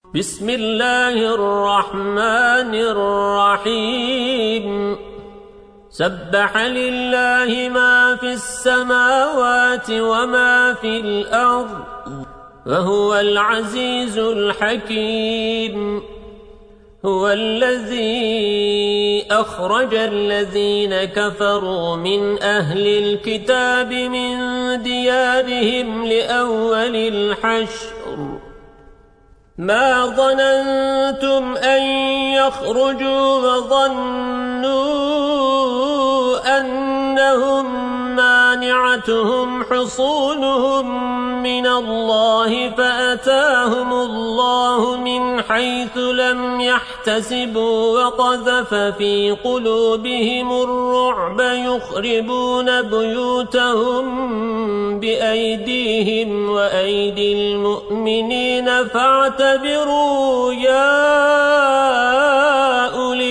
بسم الله الرحمن الرحيم سبح لله ما في السماوات وما في الأرض وهو العزيز الحكيم هو الذي أخرج الذين كفروا من أهل الكتاب من ديارهم لأول الحشر ما ظننتم أن يخرجوا وظنوا أنهم مانعتهم حصونهم من الله فأتاهم الله من حيث لم يحتسبوا وقذف في قلوبهم الرعب يخربون بيوتهم بأيديهم وأيدي المؤمنين فاعتبروا يا أولي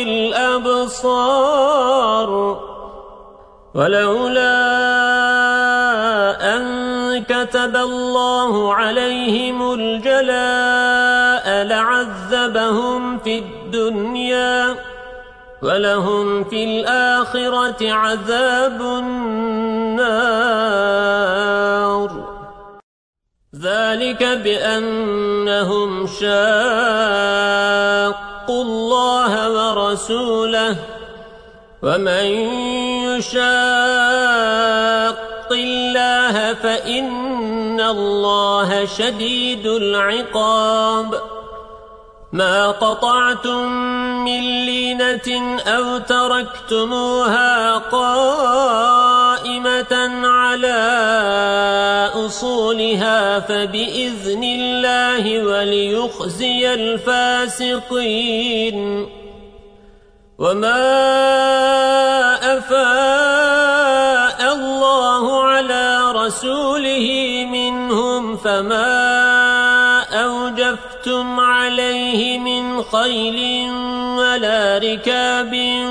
الأبصار ولولا أن كتب الله عليهم الجلاء لعذبهم في الدنيا ولهم في الآخرة عذاب النار ذلك بأنهم شاقوا الله ورسوله ومن يشاق الله فإن الله شديد العقاب ما قطعتم من لينة أو تركتموها قائمة على أصولها فبإذن الله وليخزي الفاسقين وما أفاء الله على رسوله منهم فما أوجفتم عليه من خيل ولا ركاب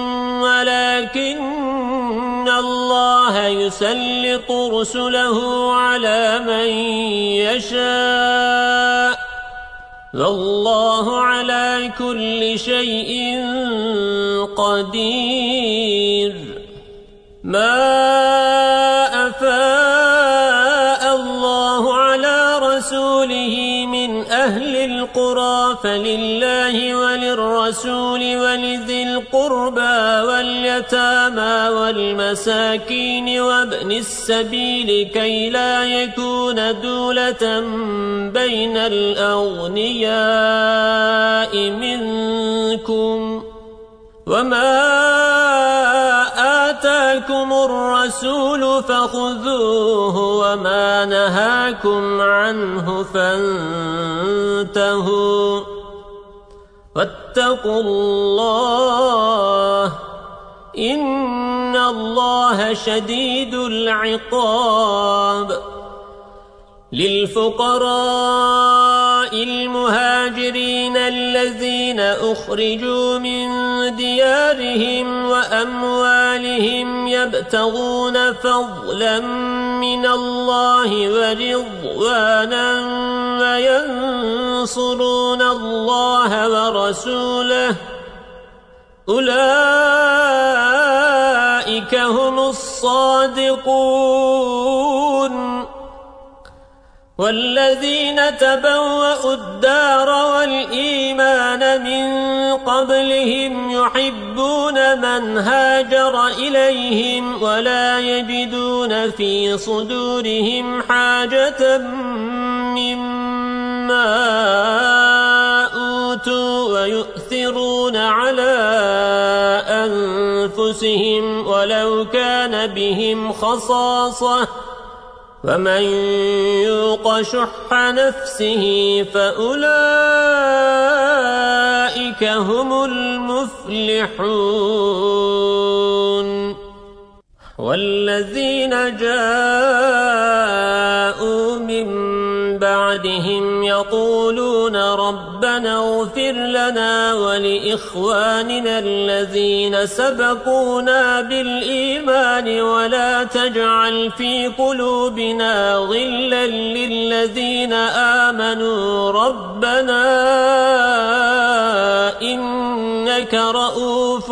ولكن الله يسلط رسله على من يشاء والله على كل شيء قدير ما أفاء الله على رسوله من أهل القرى فلله وللرسول ولذي القربى واليتامى والمساكين وابن السبيل كي لا يكون دولة بين الأغنياء منكم وما آتاكم الرسول فخذوه وما نهاكم عنه فانتهوا واتقوا الله إن الله شديد العقاب للفقراء المهاجرين الذين أخرجوا من ديارهم وأموالهم يبتغون فضلا من الله ورضوانا وينصرون الله ورسوله أولئك هم الصادقون والذين تبوأوا الدار والإيمان من قبلهم يحبون من هاجر إليهم ولا يجدون في صدورهم حاجة مما أوتوا ويؤثرون على أنفسهم ولو كان بهم خصاصة ومن يوق شح نفسه فأولئك هم المفلحون والذين جاءوا من بعدهم يقولون ربنا اغفر لنا ولإخواننا الذين سبقونا بالإيمان ولا تجعل في قلوبنا غلا للذين آمنوا ربنا إنك رؤوف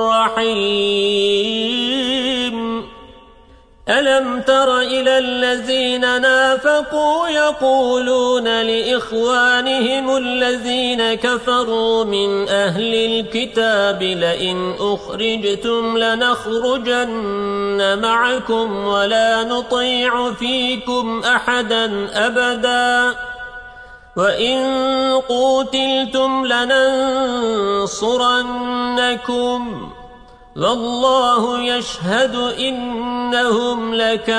رحيم ألم تر إلى الذين نافقوا يقولون لإخوانهم الذين كفروا من أهل الكتاب لئن أخرجتم لنخرجن معكم ولا نطيع فيكم أحدا أبدا وإن قوتلتم لننصرنكم والله يشهد إنهم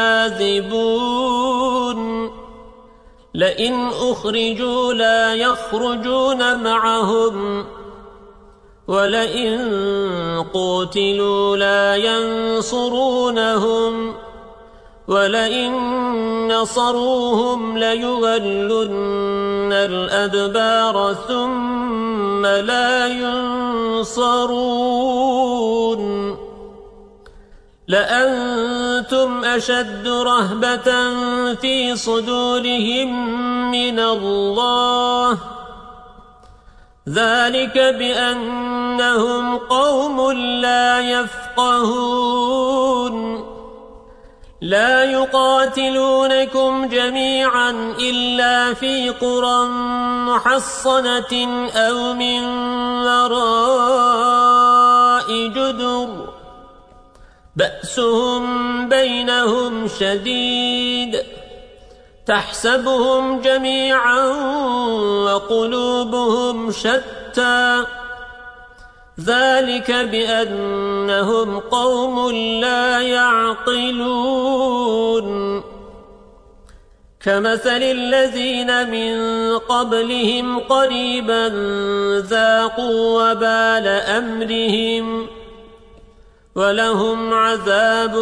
لكاذبون لئن أخرجوا لا يخرجون معهم ولئن قوتلوا لا ينصرونهم ولئن نصروهم ليولن الأدبار ثم لا ينصرون لأنتم أشد رهبة في صدورهم من الله ذلك بأنهم قوم لا يفقهون لا يقاتلونكم جميعا إلا في قرى محصنة أو من وراء جدر بأسهم بينهم شديد تحسبهم جميعا وقلوبهم شتى ذلك بأنهم قوم لا يعقلون كمثل الذين من قبلهم قريبا ذاقوا وبال أمرهم ولهم عذاب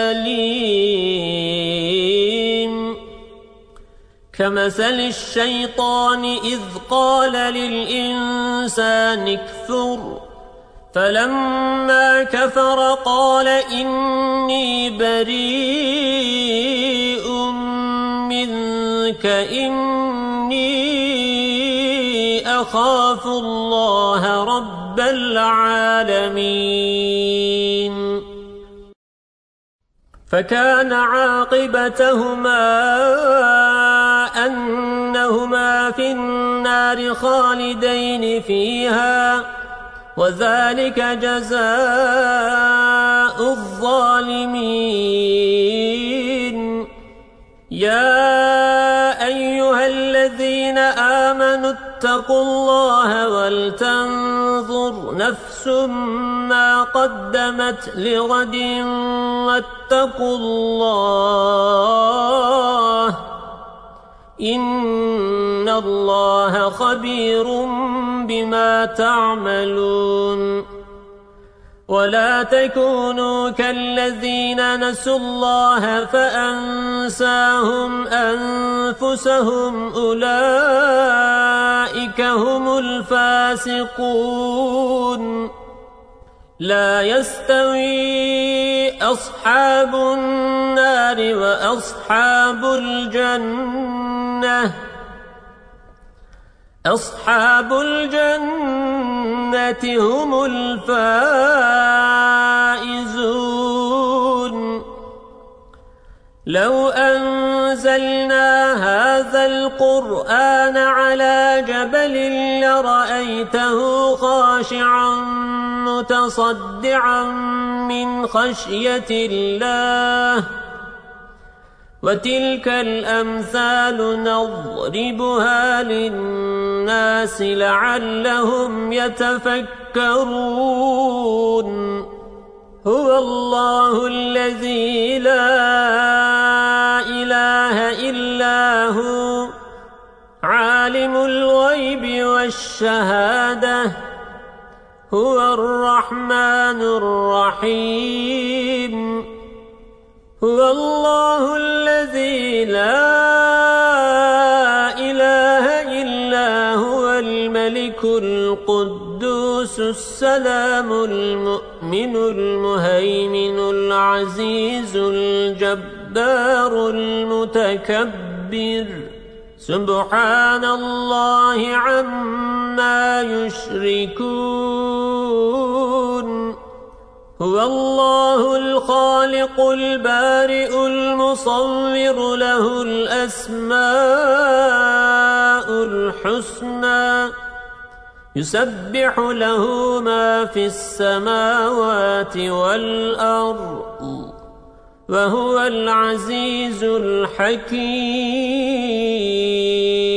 أليم كمثل الشيطان إذ قال للإنسان اكفر فلما كفر قال إني بريء منك إني أخاف الله رب العالمين فكان عاقبتهما أنهما في النار خالدين فيها وذلك جزاء الظالمين يا أيها الذين آمنوا اتقوا الله ولتنظر نفس ما قدمت لغد واتقوا الله إن الله خبير بما تعملون ولا تكونوا كالذين نسوا الله فأنساهم أنفسهم أولئك هم الفاسقون لا يستوي أصحاب النار وأصحاب الجنة أصحاب الجنة هم الفائزون لو أنزلنا هذا القرآن على جبل لرأيته خاشعا متصدعا من خشية الله وتلك الأمثال نضربها للناس لعلهم يتفكرون هو الله الذي لا إله إلا هو عالم الغيب والشهادة هو الرحمن الرحيم هو الله الذي لا إله إلا هو الملك القدوس السلام المؤمن المهيمن العزيز الجبار المتكبر سبحان الله عما يشركون يعملون هو الله الخالق البارئ المصور له الأسماء الحسنى يسبح له ما في السماوات والأرض وهو العزيز الحكيم